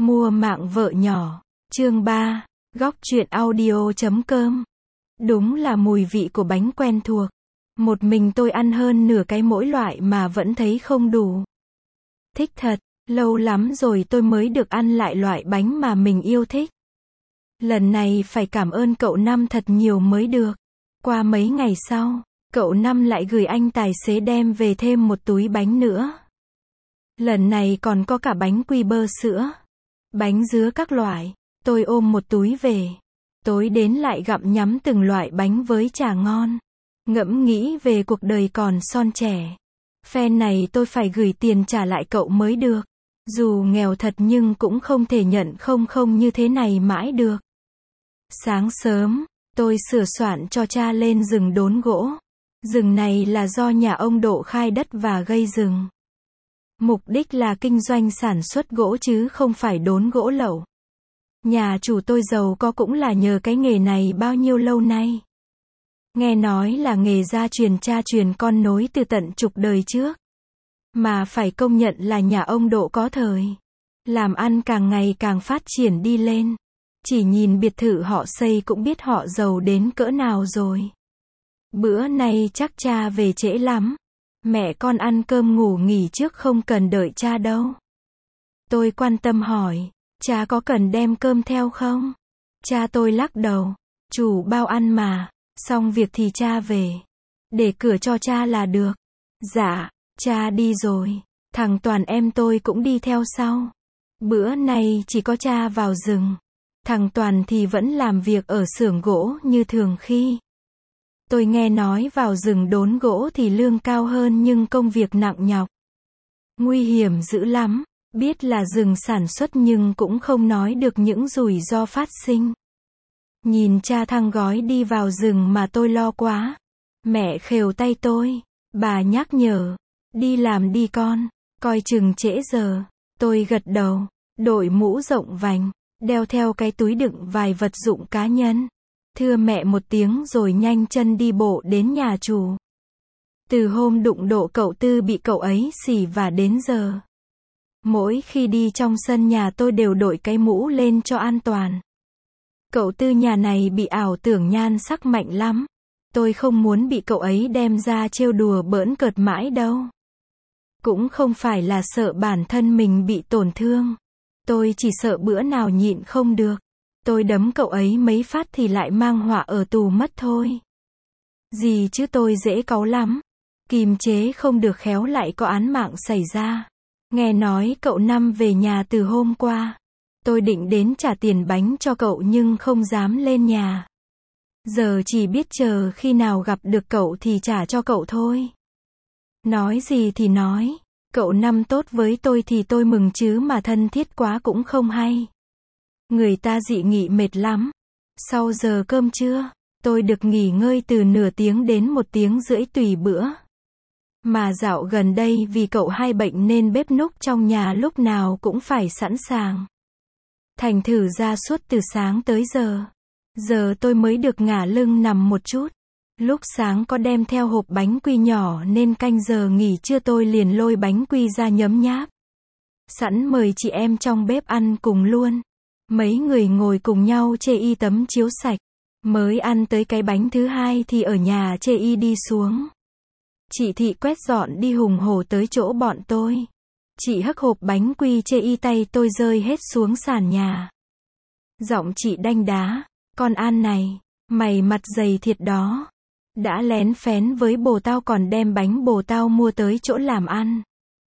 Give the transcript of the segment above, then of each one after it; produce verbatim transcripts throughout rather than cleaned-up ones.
Mua mạng vợ nhỏ. Chương ba. Góc truyện audio chấm com. Đúng là mùi vị của bánh quen thuộc. Một mình tôi ăn hơn nửa cái mỗi loại mà vẫn thấy không đủ. Thích thật, lâu lắm rồi tôi mới được ăn lại loại bánh mà mình yêu thích. Lần này phải cảm ơn cậu Năm thật nhiều mới được. Qua mấy ngày sau, cậu Năm lại gửi anh tài xế đem về thêm một túi bánh nữa. Lần này còn có cả bánh quy bơ sữa, bánh dứa các loại. Tôi ôm một túi về. Tối đến lại gặm nhắm từng loại bánh với trà ngon. Ngẫm nghĩ về cuộc đời còn son trẻ. Phen này tôi phải gửi tiền trả lại cậu mới được. Dù nghèo thật nhưng cũng không thể nhận không không như thế này mãi được. Sáng sớm, tôi sửa soạn cho cha lên rừng đốn gỗ. Rừng này là do nhà ông Độ khai đất và gây rừng. Mục đích là kinh doanh sản xuất gỗ chứ không phải đốn gỗ lậu. Nhà chủ tôi giàu có cũng là nhờ cái nghề này bao nhiêu lâu nay. Nghe nói là nghề gia truyền cha truyền con nối từ tận chục đời trước. Mà phải công nhận là nhà ông Độ có thời. Làm ăn càng ngày càng phát triển đi lên. Chỉ nhìn biệt thự họ xây cũng biết họ giàu đến cỡ nào rồi. Bữa nay chắc cha về trễ lắm. Mẹ con ăn cơm ngủ nghỉ trước không cần đợi cha đâu. Tôi quan tâm hỏi, cha có cần đem cơm theo không? Cha tôi lắc đầu, chủ bao ăn mà, xong việc thì cha về. Để cửa cho cha là được. Dạ, cha đi rồi, thằng Toàn em tôi cũng đi theo sau. Bữa nay chỉ có cha vào rừng. Thằng Toàn thì vẫn làm việc ở xưởng gỗ như thường khi. Tôi nghe nói vào rừng đốn gỗ thì lương cao hơn nhưng công việc nặng nhọc. Nguy hiểm dữ lắm, biết là rừng sản xuất nhưng cũng không nói được những rủi ro phát sinh. Nhìn cha thăng gói đi vào rừng mà tôi lo quá. Mẹ khều tay tôi, bà nhắc nhở, đi làm đi con, coi chừng trễ giờ. Tôi gật đầu, đội mũ rộng vành, đeo theo cái túi đựng vài vật dụng cá nhân. Thưa mẹ một tiếng rồi nhanh chân đi bộ đến nhà chủ. Từ hôm đụng độ cậu Tư bị cậu ấy xỉ vả đến giờ. Mỗi khi đi trong sân nhà tôi đều đội cái mũ lên cho an toàn. Cậu Tư nhà này bị ảo tưởng nhan sắc mạnh lắm. Tôi không muốn bị cậu ấy đem ra trêu đùa bỡn cợt mãi đâu. Cũng không phải là sợ bản thân mình bị tổn thương. Tôi chỉ sợ bữa nào nhịn không được. Tôi đấm cậu ấy mấy phát thì lại mang họa ở tù mất thôi. Gì chứ tôi dễ cáu lắm. Kìm chế không được khéo lại có án mạng xảy ra. Nghe nói cậu Năm về nhà từ hôm qua. Tôi định đến trả tiền bánh cho cậu nhưng không dám lên nhà. Giờ chỉ biết chờ khi nào gặp được cậu thì trả cho cậu thôi. Nói gì thì nói. Cậu Năm tốt với tôi thì tôi mừng chứ mà thân thiết quá cũng không hay. Người ta dị nghị mệt lắm. Sau giờ cơm trưa, tôi được nghỉ ngơi từ nửa tiếng đến một tiếng rưỡi tùy bữa. Mà dạo gần đây vì cậu hai bệnh nên bếp núc trong nhà lúc nào cũng phải sẵn sàng. Thành thử ra suốt từ sáng tới giờ. Giờ tôi mới được ngả lưng nằm một chút. Lúc sáng có đem theo hộp bánh quy nhỏ nên canh giờ nghỉ trưa tôi liền lôi bánh quy ra nhấm nháp. Sẵn mời chị em trong bếp ăn cùng luôn. Mấy người ngồi cùng nhau chê y tấm chiếu sạch. Mới ăn tới cái bánh thứ hai thì ở nhà chê y đi xuống. Chị Thị quét dọn đi hùng hổ tới chỗ bọn tôi. Chị hất hộp bánh quy chê y tay tôi rơi hết xuống sàn nhà. Giọng chị đanh đá, con An này, mày mặt dày thiệt đó. Đã lén phén với bồ tao còn đem bánh bồ tao mua tới chỗ làm ăn.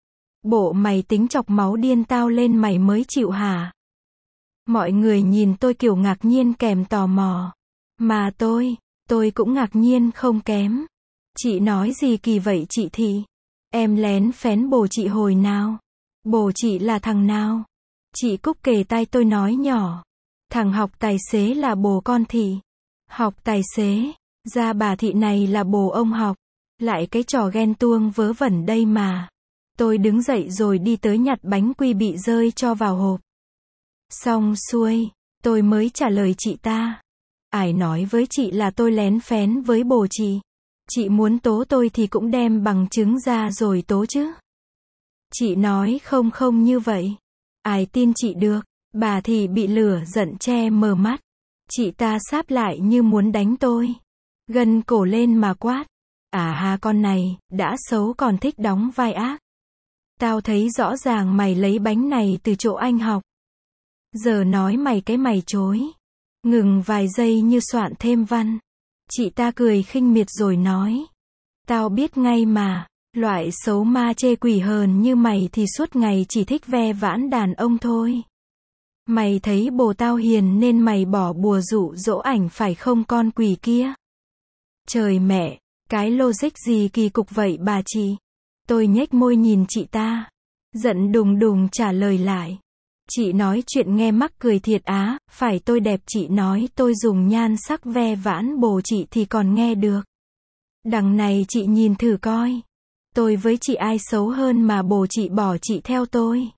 Bộ mày tính chọc máu điên tao lên mày mới chịu hả? Mọi người nhìn tôi kiểu ngạc nhiên kèm tò mò. Mà tôi, tôi cũng ngạc nhiên không kém. Chị nói gì kỳ vậy chị Thị? Em lén phén bồ chị hồi nào? Bồ chị là thằng nào? Chị Cúc kề tai tôi nói nhỏ. Thằng học tài xế là bồ con Thị. Học tài xế, ra bà Thị này là bồ ông học. Lại cái trò ghen tuông vớ vẩn đây mà. Tôi đứng dậy rồi đi tới nhặt bánh quy bị rơi cho vào hộp. Xong xuôi, tôi mới trả lời chị ta. Ai nói với chị là tôi lén phén với bồ chị? Chị muốn tố tôi thì cũng đem bằng chứng ra rồi tố chứ. Chị nói không không như vậy. Ai tin chị được. Bà thì bị lửa giận che mờ mắt. Chị ta sáp lại như muốn đánh tôi. Gân cổ lên mà quát. À ha, con này, đã xấu còn thích đóng vai ác. Tao thấy rõ ràng mày lấy bánh này từ chỗ anh học. Giờ nói mày cái mày chối. Ngừng vài giây như soạn thêm văn. Chị ta cười khinh miệt rồi nói. Tao biết ngay mà, loại xấu ma chê quỷ hờn như mày thì suốt ngày chỉ thích ve vãn đàn ông thôi. Mày thấy bồ tao hiền nên mày bỏ bùa dụ dỗ ảnh phải không con quỷ kia? Trời mẹ, cái logic gì kỳ cục vậy bà chị? Tôi nhếch môi nhìn chị ta. Giận đùng đùng trả lời lại. Chị nói chuyện nghe mắc cười thiệt á, phải tôi đẹp chị nói tôi dùng nhan sắc ve vãn bồ chị thì còn nghe được. Đằng này chị nhìn thử coi. Tôi với chị ai xấu hơn mà bồ chị bỏ chị theo tôi.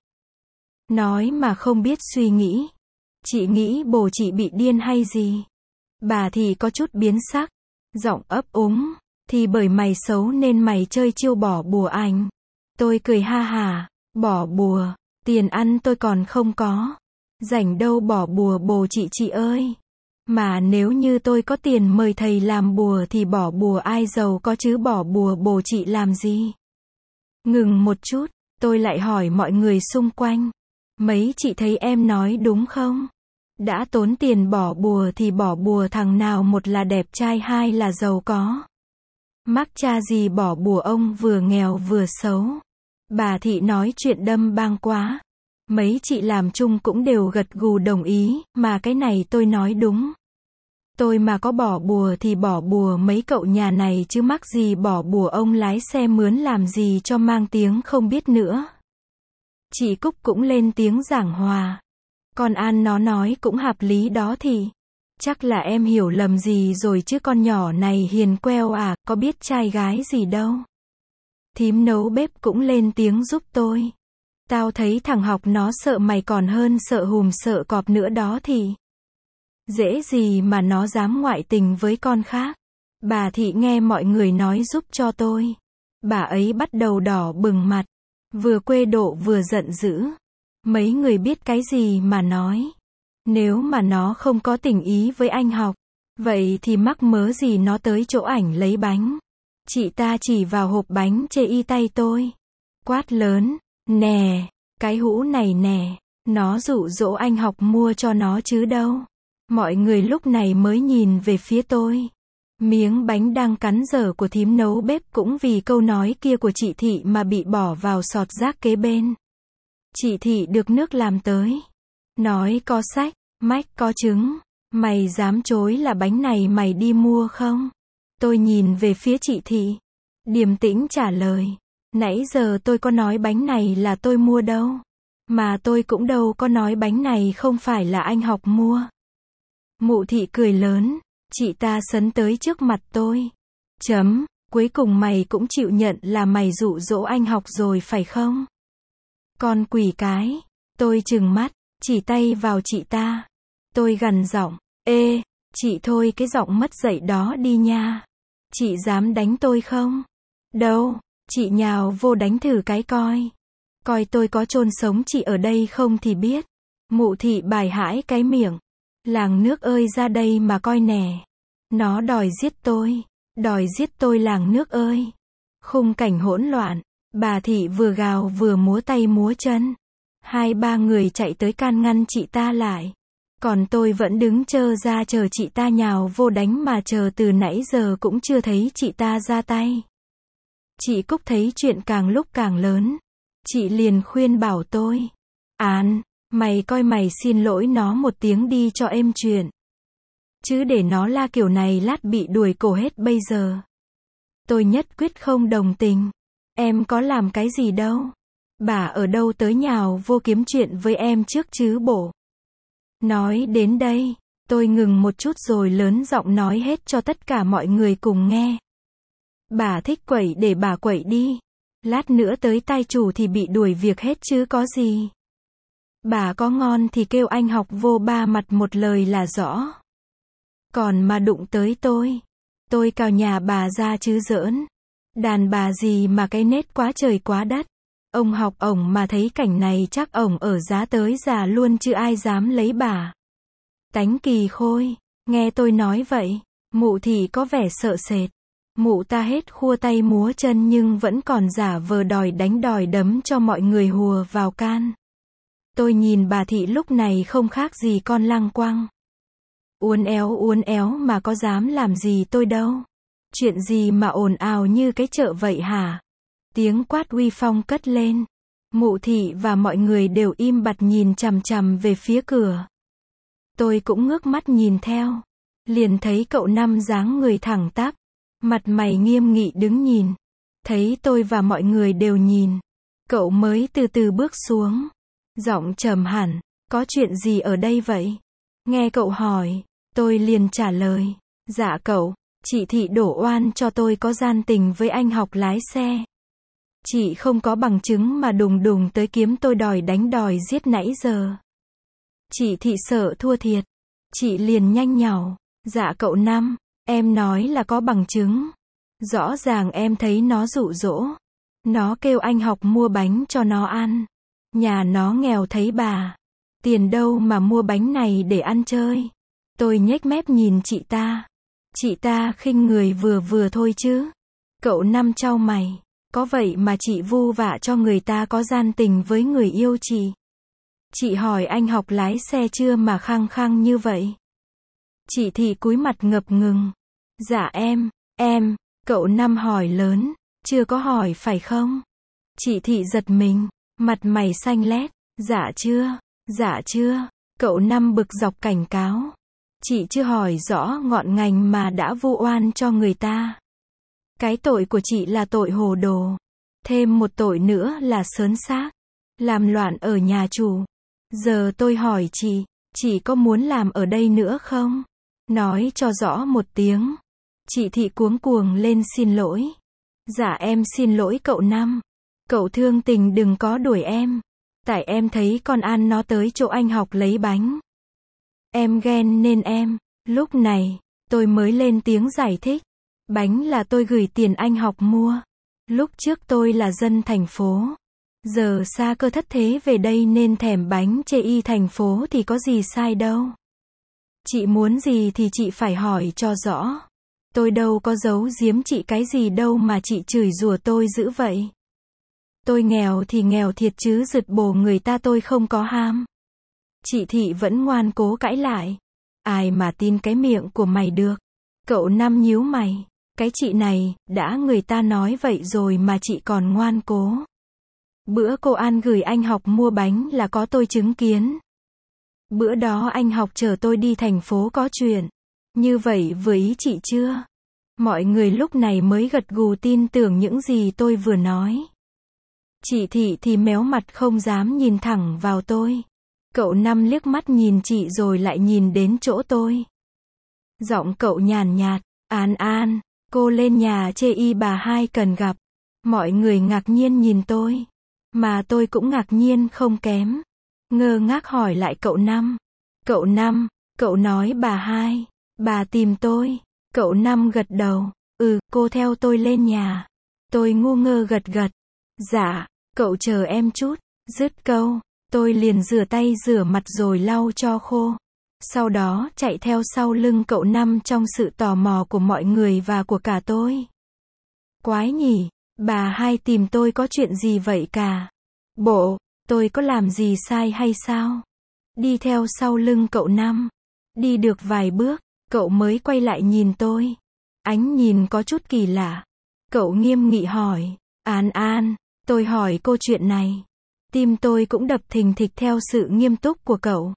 Nói mà không biết suy nghĩ. Chị nghĩ bồ chị bị điên hay gì? Bà thì có chút biến sắc. Giọng ấp úng. Thì bởi mày xấu nên mày chơi chiêu bỏ bùa anh. Tôi cười ha hà. Bỏ bùa. Tiền ăn tôi còn không có. Rảnh đâu bỏ bùa bồ chị chị ơi. Mà nếu như tôi có tiền mời thầy làm bùa thì bỏ bùa ai giàu có chứ bỏ bùa bồ chị làm gì? Ngừng một chút, tôi lại hỏi mọi người xung quanh. Mấy chị thấy em nói đúng không? Đã tốn tiền bỏ bùa thì bỏ bùa thằng nào, một là đẹp trai hai là giàu có. Mắc cha gì bỏ bùa ông vừa nghèo vừa xấu. Bà Thị nói chuyện đâm bang quá. Mấy chị làm chung cũng đều gật gù đồng ý, mà cái này tôi nói đúng. Tôi mà có bỏ bùa thì bỏ bùa mấy cậu nhà này chứ mắc gì bỏ bùa ông lái xe mướn làm gì cho mang tiếng không biết nữa. Chị Cúc cũng lên tiếng giảng hòa. Con An nó nói cũng hợp lý đó thì. Chắc là em hiểu lầm gì rồi chứ con nhỏ này hiền queo à, có biết trai gái gì đâu. Thím nấu bếp cũng lên tiếng giúp tôi. Tao thấy thằng học nó sợ mày còn hơn sợ hùm sợ cọp nữa đó thì. Dễ gì mà nó dám ngoại tình với con khác. Bà Thị nghe mọi người nói giúp cho tôi. Bà ấy bắt đầu đỏ bừng mặt. Vừa quê độ vừa giận dữ. Mấy người biết cái gì mà nói. Nếu mà nó không có tình ý với anh học. Vậy thì mắc mớ gì nó tới chỗ ảnh lấy bánh. Chị ta chỉ vào hộp bánh chê y tay tôi. Quát lớn. Nè, cái hũ này nè. Nó dụ dỗ anh học mua cho nó chứ đâu. Mọi người lúc này mới nhìn về phía tôi. Miếng bánh đang cắn dở của thím nấu bếp cũng vì câu nói kia của chị Thị mà bị bỏ vào sọt rác kế bên. Chị Thị được nước làm tới. Nói có sách, mách có trứng. Mày dám chối là bánh này mày đi mua không? Tôi nhìn về phía chị Thị. Điềm tĩnh trả lời. Nãy giờ tôi có nói bánh này là tôi mua đâu. Mà tôi cũng đâu có nói bánh này không phải là anh học mua. Mụ Thị cười lớn. Chị ta sấn tới trước mặt tôi. Chấm, cuối cùng mày cũng chịu nhận là mày dụ dỗ anh học rồi phải không? Con quỷ cái. Tôi trừng mắt, chỉ tay vào chị ta. Tôi gằn giọng. Ê, chị thôi cái giọng mất dạy đó đi nha. Chị dám đánh tôi không? Đâu, chị nhào vô đánh thử cái coi. Coi tôi có chôn sống chị ở đây không thì biết. Mụ Thị bài hãi cái miệng. Làng nước ơi ra đây mà coi nè. Nó đòi giết tôi. Đòi giết tôi làng nước ơi. Khung cảnh hỗn loạn. Bà Thị vừa gào vừa múa tay múa chân. Hai ba người chạy tới can ngăn chị ta lại. Còn tôi vẫn đứng chờ ra chờ chị ta nhào vô đánh mà chờ từ nãy giờ cũng chưa thấy chị ta ra tay. Chị Cúc thấy chuyện càng lúc càng lớn. Chị liền khuyên bảo tôi. An, mày coi mày xin lỗi nó một tiếng đi cho êm chuyện. Chứ để nó la kiểu này lát bị đuổi cổ hết bây giờ. Tôi nhất quyết không đồng tình. Em có làm cái gì đâu. Bà ở đâu tới nhào vô kiếm chuyện với em trước chứ bộ. Nói đến đây, tôi ngừng một chút rồi lớn giọng nói hết cho tất cả mọi người cùng nghe. Bà thích quẩy để bà quẩy đi. Lát nữa tới tay chủ thì bị đuổi việc hết chứ có gì. Bà có ngon thì kêu anh học vô ba mặt một lời là rõ. Còn mà đụng tới tôi, tôi cào nhà bà ra chứ giỡn. Đàn bà gì mà cái nết quá trời quá đất. Ông học ổng mà thấy cảnh này chắc ổng ở giá tới già luôn chứ ai dám lấy bà. Tánh kỳ khôi, nghe tôi nói vậy, mụ thị có vẻ sợ sệt. Mụ ta hết khua tay múa chân nhưng vẫn còn giả vờ đòi đánh đòi đấm cho mọi người hùa vào can. Tôi nhìn bà thị lúc này không khác gì con lăng quăng. Uốn éo uốn éo mà có dám làm gì tôi đâu. Chuyện gì mà ồn ào như cái chợ vậy hả? Tiếng quát uy phong cất lên. Mụ thị và mọi người đều im bặt nhìn chằm chằm về phía cửa. Tôi cũng ngước mắt nhìn theo. Liền thấy cậu Năm dáng người thẳng tắp, mặt mày nghiêm nghị đứng nhìn. Thấy tôi và mọi người đều nhìn, cậu mới từ từ bước xuống. Giọng trầm hẳn, có chuyện gì ở đây vậy? Nghe cậu hỏi, tôi liền trả lời, dạ cậu, chị thị đổ oan cho tôi có gian tình với anh học lái xe. Chị không có bằng chứng mà đùng đùng tới kiếm tôi đòi đánh đòi giết nãy giờ. Chị thị sợ thua thiệt, chị liền nhanh nhảu, dạ cậu Năm, em nói là có bằng chứng. Rõ ràng em thấy nó dụ dỗ. Nó kêu anh học mua bánh cho nó ăn. Nhà nó nghèo thấy bà. Tiền đâu mà mua bánh này để ăn chơi. Tôi nhếch mép nhìn chị ta. Chị ta khinh người vừa vừa thôi chứ. Cậu Năm chau mày. Có vậy mà chị vu vạ cho người ta có gian tình với người yêu chị. Chị hỏi anh học lái xe chưa mà khăng khăng như vậy. Chị thị cúi mặt ngập ngừng. Dạ em, em, cậu Năm hỏi lớn. Chưa có hỏi phải không? Chị thị giật mình, mặt mày xanh lét. Dạ chưa, dạ chưa. Cậu Năm bực dọc cảnh cáo. Chị chưa hỏi rõ ngọn ngành mà đã vu oan cho người ta. Cái tội của chị là tội hồ đồ. Thêm một tội nữa là sớn xác. Làm loạn ở nhà chủ. Giờ tôi hỏi chị, chị có muốn làm ở đây nữa không? Nói cho rõ một tiếng. Chị thị cuống cuồng lên xin lỗi. Dạ em xin lỗi cậu Năm. Cậu thương tình đừng có đuổi em. Tại em thấy con An nó tới chỗ anh học lấy bánh. Em ghen nên em. Lúc này, tôi mới lên tiếng giải thích. Bánh là tôi gửi tiền anh học mua. Lúc trước tôi là dân thành phố. Giờ xa cơ thất thế về đây nên thèm bánh chê y thành phố thì có gì sai đâu. Chị muốn gì thì chị phải hỏi cho rõ. Tôi đâu có giấu giếm chị cái gì đâu mà chị chửi rủa tôi dữ vậy. Tôi nghèo thì nghèo thiệt chứ rượt bồ người ta tôi không có ham. Chị thị vẫn ngoan cố cãi lại. Ai mà tin cái miệng của mày được. Cậu Năm nhíu mày. Cái chị này, đã người ta nói vậy rồi mà chị còn ngoan cố. Bữa cô An gửi anh học mua bánh là có tôi chứng kiến. Bữa đó anh học chở tôi đi thành phố có chuyện. Như vậy vừa ý chị chưa? Mọi người lúc này mới gật gù tin tưởng những gì tôi vừa nói. Chị thị thì méo mặt không dám nhìn thẳng vào tôi. Cậu Năm liếc mắt nhìn chị rồi lại nhìn đến chỗ tôi. Giọng cậu nhàn nhạt, An An, cô lên nhà chê y bà hai cần gặp. Mọi người ngạc nhiên nhìn tôi. Mà tôi cũng ngạc nhiên không kém. Ngơ ngác hỏi lại cậu Năm. Cậu Năm, cậu nói bà hai, bà tìm tôi. Cậu Năm gật đầu. Ừ, cô theo tôi lên nhà. Tôi ngu ngơ gật gật. Dạ, cậu chờ em chút. Dứt câu, tôi liền rửa tay rửa mặt rồi lau cho khô. Sau đó chạy theo sau lưng cậu Năm trong sự tò mò của mọi người và của cả tôi. Quái nhỉ, bà hai tìm tôi có chuyện gì vậy cả? Bộ, tôi có làm gì sai hay sao? Đi theo sau lưng cậu Năm. Đi được vài bước, cậu mới quay lại nhìn tôi. Ánh nhìn có chút kỳ lạ. Cậu nghiêm nghị hỏi, An An, tôi hỏi cô chuyện này. Tim tôi cũng đập thình thịch theo sự nghiêm túc của cậu.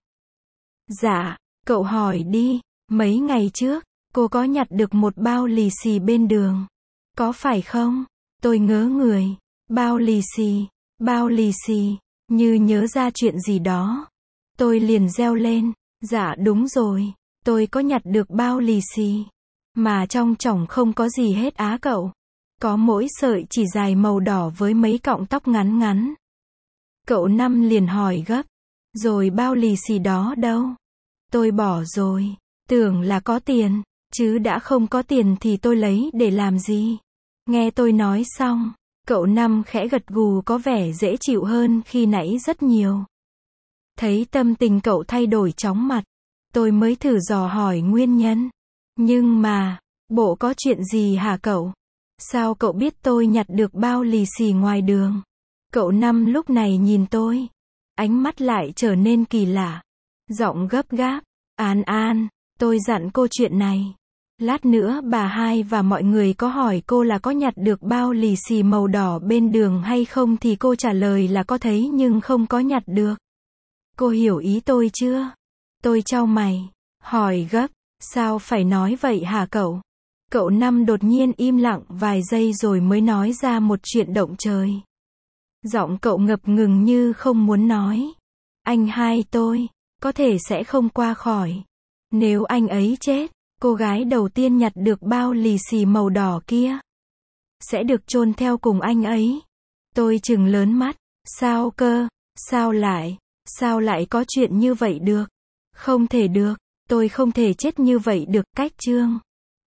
Dạ, cậu hỏi đi, mấy ngày trước, cô có nhặt được một bao lì xì bên đường. Có phải không? Tôi ngớ người. Bao lì xì, bao lì xì, như nhớ ra chuyện gì đó. Tôi liền reo lên, dạ đúng rồi, tôi có nhặt được bao lì xì. Mà trong chổng không có gì hết á cậu. Có mỗi sợi chỉ dài màu đỏ với mấy cọng tóc ngắn ngắn. Cậu Năm liền hỏi gấp, rồi bao lì xì đó đâu? Tôi bỏ rồi, tưởng là có tiền, chứ đã không có tiền thì tôi lấy để làm gì? Nghe tôi nói xong, Cậu Năm khẽ gật gù có vẻ dễ chịu hơn khi nãy rất nhiều. Thấy tâm tình cậu thay đổi chóng mặt, tôi mới thử dò hỏi nguyên nhân. Nhưng mà, bộ có chuyện gì hả cậu? Sao cậu biết tôi nhặt được bao lì xì ngoài đường? Cậu Năm lúc này nhìn tôi. Ánh mắt lại trở nên kỳ lạ. Giọng gấp gáp. An An, tôi dặn cô chuyện này. Lát nữa bà hai và mọi người có hỏi cô là có nhặt được bao lì xì màu đỏ bên đường hay không thì cô trả lời là có thấy nhưng không có nhặt được. Cô hiểu ý tôi chưa? Tôi chau mày. Hỏi gấp. Sao phải nói vậy hả cậu? Cậu Năm đột nhiên im lặng vài giây rồi mới nói ra một chuyện động trời. Giọng cậu ngập ngừng như không muốn nói. Anh hai tôi, có thể sẽ không qua khỏi. Nếu anh ấy chết, cô gái đầu tiên nhặt được bao lì xì màu đỏ kia sẽ được chôn theo cùng anh ấy. Tôi trừng lớn mắt. Sao cơ? Sao lại? Sao lại có chuyện như vậy được? Không thể được. Tôi không thể chết như vậy được. Cách chương